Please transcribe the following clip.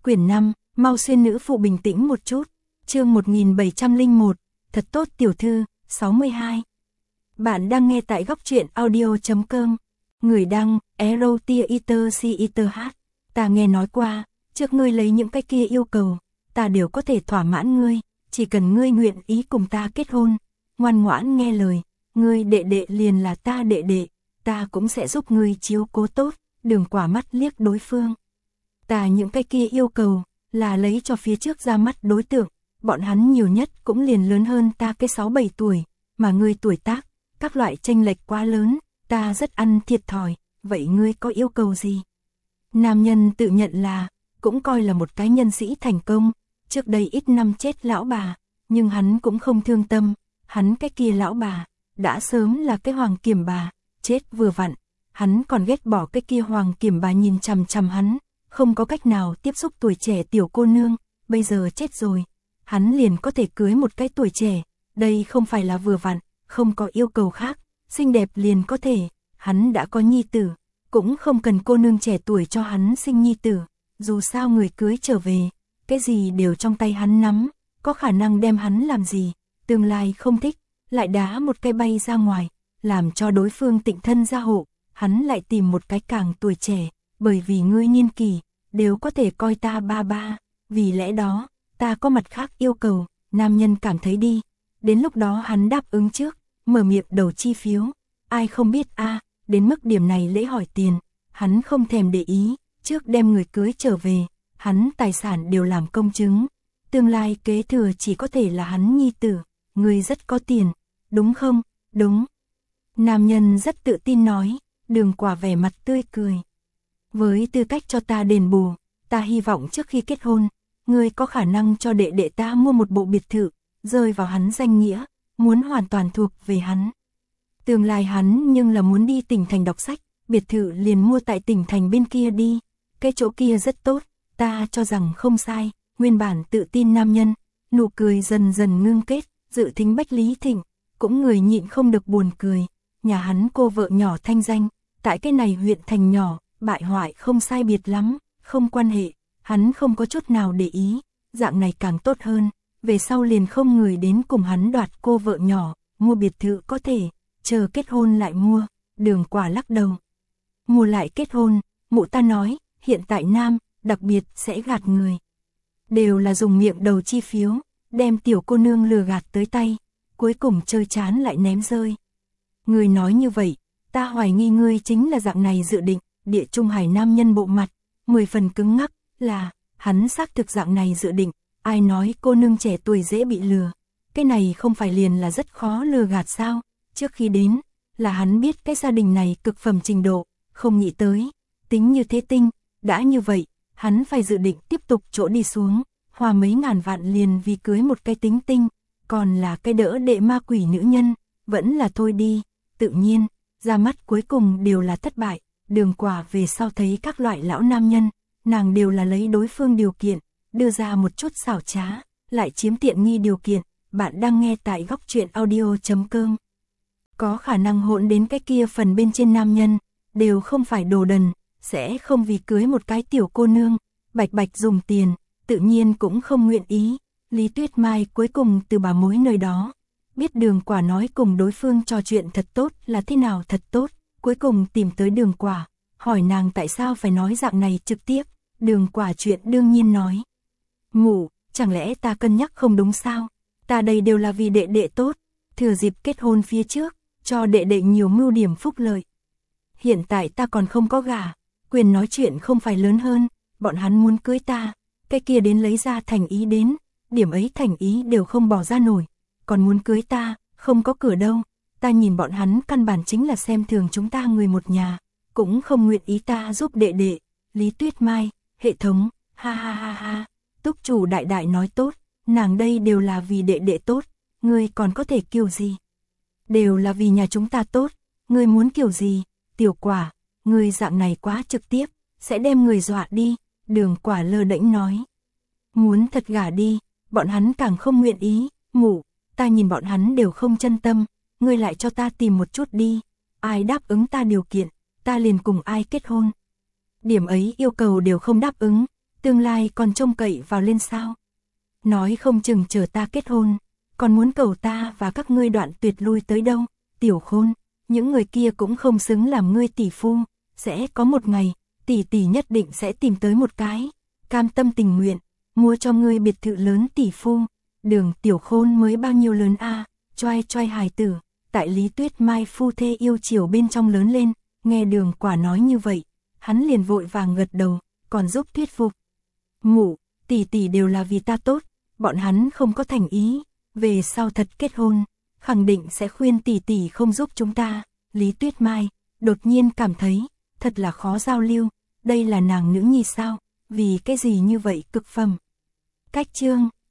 Quyển 5, mau xuyên nữ phụ bình tĩnh một chút. Chương 1701, thật tốt tiểu thư, 62. Bạn đang nghe tại góc truyện audio.com. Người đăng, Erotiaiter. Ta nghe nói qua, trước ngươi lấy những cái kia yêu cầu, ta đều có thể thỏa mãn ngươi, chỉ cần ngươi nguyện ý cùng ta kết hôn, ngoan ngoãn nghe lời, ngươi đệ đệ liền là ta đệ đệ, ta cũng sẽ giúp ngươi chiếu cố tốt. Đường Quả mắt liếc đối phương. Ta những cái kia yêu cầu, là lấy cho phía trước ra mắt đối tượng, bọn hắn nhiều nhất cũng liền lớn hơn ta cái 6-7 tuổi, mà ngươi tuổi tác, các loại chênh lệch quá lớn, ta rất ăn thiệt thòi, vậy ngươi có yêu cầu gì? Nam nhân tự nhận là, cũng coi là một cái nhân sĩ thành công, trước đây ít năm chết lão bà, nhưng hắn cũng không thương tâm, hắn cái kia lão bà, đã sớm là cái hoàng kiểm bà, chết vừa vặn, hắn còn ghét bỏ cái kia hoàng kiểm bà nhìn chằm chằm hắn, không có cách nào tiếp xúc tuổi trẻ tiểu cô nương, bây giờ chết rồi, hắn liền có thể cưới một cái tuổi trẻ, đây không phải là vừa vặn, không có yêu cầu khác, xinh đẹp liền có thể, hắn đã có nhi tử, cũng không cần cô nương trẻ tuổi cho hắn sinh nhi tử, dù sao người cưới trở về, cái gì đều trong tay hắn nắm, có khả năng đem hắn làm gì, tương lai không thích, lại đá một cái bay ra ngoài, làm cho đối phương tịnh thân gia hộ, hắn lại tìm một cái càng tuổi trẻ, bởi vì ngươi niên kỳ, đều có thể coi ta ba ba, vì lẽ đó, ta có mặt khác yêu cầu, nam nhân cảm thấy đi, đến lúc đó hắn đáp ứng trước, mở miệng đầu chi phiếu, ai không biết đến mức điểm này lễ hỏi tiền, hắn không thèm để ý, trước đem người cưới trở về, hắn tài sản đều làm công chứng, tương lai kế thừa chỉ có thể là hắn nhi tử, ngươi rất có tiền, đúng không? Đúng. Nam nhân rất tự tin nói, Đường Quả vẻ mặt tươi cười. Với tư cách cho ta đền bù, ta hy vọng trước khi kết hôn, ngươi có khả năng cho đệ đệ ta mua một bộ biệt thự, rơi vào hắn danh nghĩa, muốn hoàn toàn thuộc về hắn. Tương lai hắn nhưng là muốn đi tỉnh thành đọc sách, biệt thự liền mua tại tỉnh thành bên kia đi, cái chỗ kia rất tốt, ta cho rằng không sai, nguyên bản tự tin nam nhân, nụ cười dần dần ngưng kết, dự thính Bách Lý Thịnh, cũng người nhịn không được buồn cười, nhà hắn cô vợ nhỏ thanh danh, tại cái này huyện thành nhỏ, bại hoại không sai biệt lắm, không quan hệ, hắn không có chút nào để ý, dạng này càng tốt hơn, về sau liền không người đến cùng hắn đoạt cô vợ nhỏ, mua biệt thự có thể, chờ kết hôn lại mua, Đường Quả lắc đầu. Mua lại kết hôn, mụ ta nói, hiện tại nam, đặc biệt sẽ gạt người. Đều là dùng miệng đầu chi phiếu, đem tiểu cô nương lừa gạt tới tay, cuối cùng chơi chán lại ném rơi. Người nói như vậy, ta hoài nghi ngươi chính là dạng này dự định, Địa Trung Hải nam nhân bộ mặt, 10 phần cứng ngắc, là, hắn xác thực dạng này dự định, ai nói cô nương trẻ tuổi dễ bị lừa, cái này không phải liền là rất khó lừa gạt sao, trước khi đến, là hắn biết cái gia đình này cực phẩm trình độ, không nghĩ tới, tính như thế tinh, đã như vậy, hắn phải dự định tiếp tục chỗ đi xuống, hoa mấy ngàn vạn liền vì cưới một cái tính tinh, còn là cái đỡ đệ ma quỷ nữ nhân, vẫn là thôi đi, tự nhiên, ra mắt cuối cùng đều là thất bại, Đường Quả về sau thấy các loại lão nam nhân, nàng đều là lấy đối phương điều kiện, đưa ra một chút xảo trá, lại chiếm tiện nghi điều kiện, bạn đang nghe tại góc truyện audio.com. Có khả năng hỗn đến cái kia phần bên trên nam nhân, đều không phải đồ đần, sẽ không vì cưới một cái tiểu cô nương, bạch bạch dùng tiền, tự nhiên cũng không nguyện ý. Lý Tuyết Mai cuối cùng từ bà mối nơi đó, biết Đường Quả nói cùng đối phương trò chuyện thật tốt là thế nào thật tốt, cuối cùng tìm tới Đường Quả, hỏi nàng tại sao phải nói dạng này trực tiếp, Đường Quả chuyện đương nhiên nói. Mụ, chẳng lẽ ta cân nhắc không đúng sao, ta đây đều là vì đệ đệ tốt, thừa dịp kết hôn phía trước, cho đệ đệ nhiều mưu điểm phúc lợi. Hiện tại ta còn không có gả, quyền nói chuyện không phải lớn hơn, bọn hắn muốn cưới ta, cái kia đến lấy ra thành ý đến, điểm ấy thành ý đều không bỏ ra nổi, còn muốn cưới ta, không có cửa đâu, ta nhìn bọn hắn căn bản chính là xem thường chúng ta người một nhà, cũng không nguyện ý ta giúp đệ đệ. Lý Tuyết Mai, hệ thống, ha ha ha ha, túc chủ đại đại nói tốt, nàng đây đều là vì đệ đệ tốt, ngươi còn có thể kiểu gì? Đều là vì nhà chúng ta tốt, ngươi muốn kiểu gì? Tiểu Quả, ngươi dạng này quá trực tiếp, sẽ đem người dọa đi, Đường Quả lơ đễnh nói. Muốn thật gả đi, bọn hắn càng không nguyện ý, mụ, ta nhìn bọn hắn đều không chân tâm, ngươi lại cho ta tìm một chút đi, ai đáp ứng ta điều kiện, ta liền cùng ai kết hôn. Điểm ấy yêu cầu đều không đáp ứng, tương lai còn trông cậy vào lên sao? Nói không chừng chờ ta kết hôn, còn muốn cầu ta và các ngươi đoạn tuyệt lui tới đâu, Tiểu Khôn, những người kia cũng không xứng làm ngươi tỷ phu, sẽ có một ngày, tỷ tỷ nhất định sẽ tìm tới một cái, cam tâm tình nguyện, mua cho ngươi biệt thự lớn tỷ phu. Đường Tiểu Khôn mới bao nhiêu lớn a, choai choai hài tử, tại Lý Tuyết Mai phu thê yêu chiều bên trong lớn lên, nghe Đường Quả nói như vậy, hắn liền vội vàng gật đầu, còn giúp thuyết phục. Mụ, tỷ tỷ đều là vì ta tốt, bọn hắn không có thành ý, về sau thật kết hôn, khẳng định sẽ khuyên tỷ tỷ không giúp chúng ta. Lý Tuyết Mai đột nhiên cảm thấy, thật là khó giao lưu, đây là nàng nữ nhi sao, vì cái gì như vậy cực phẩm. Cách chương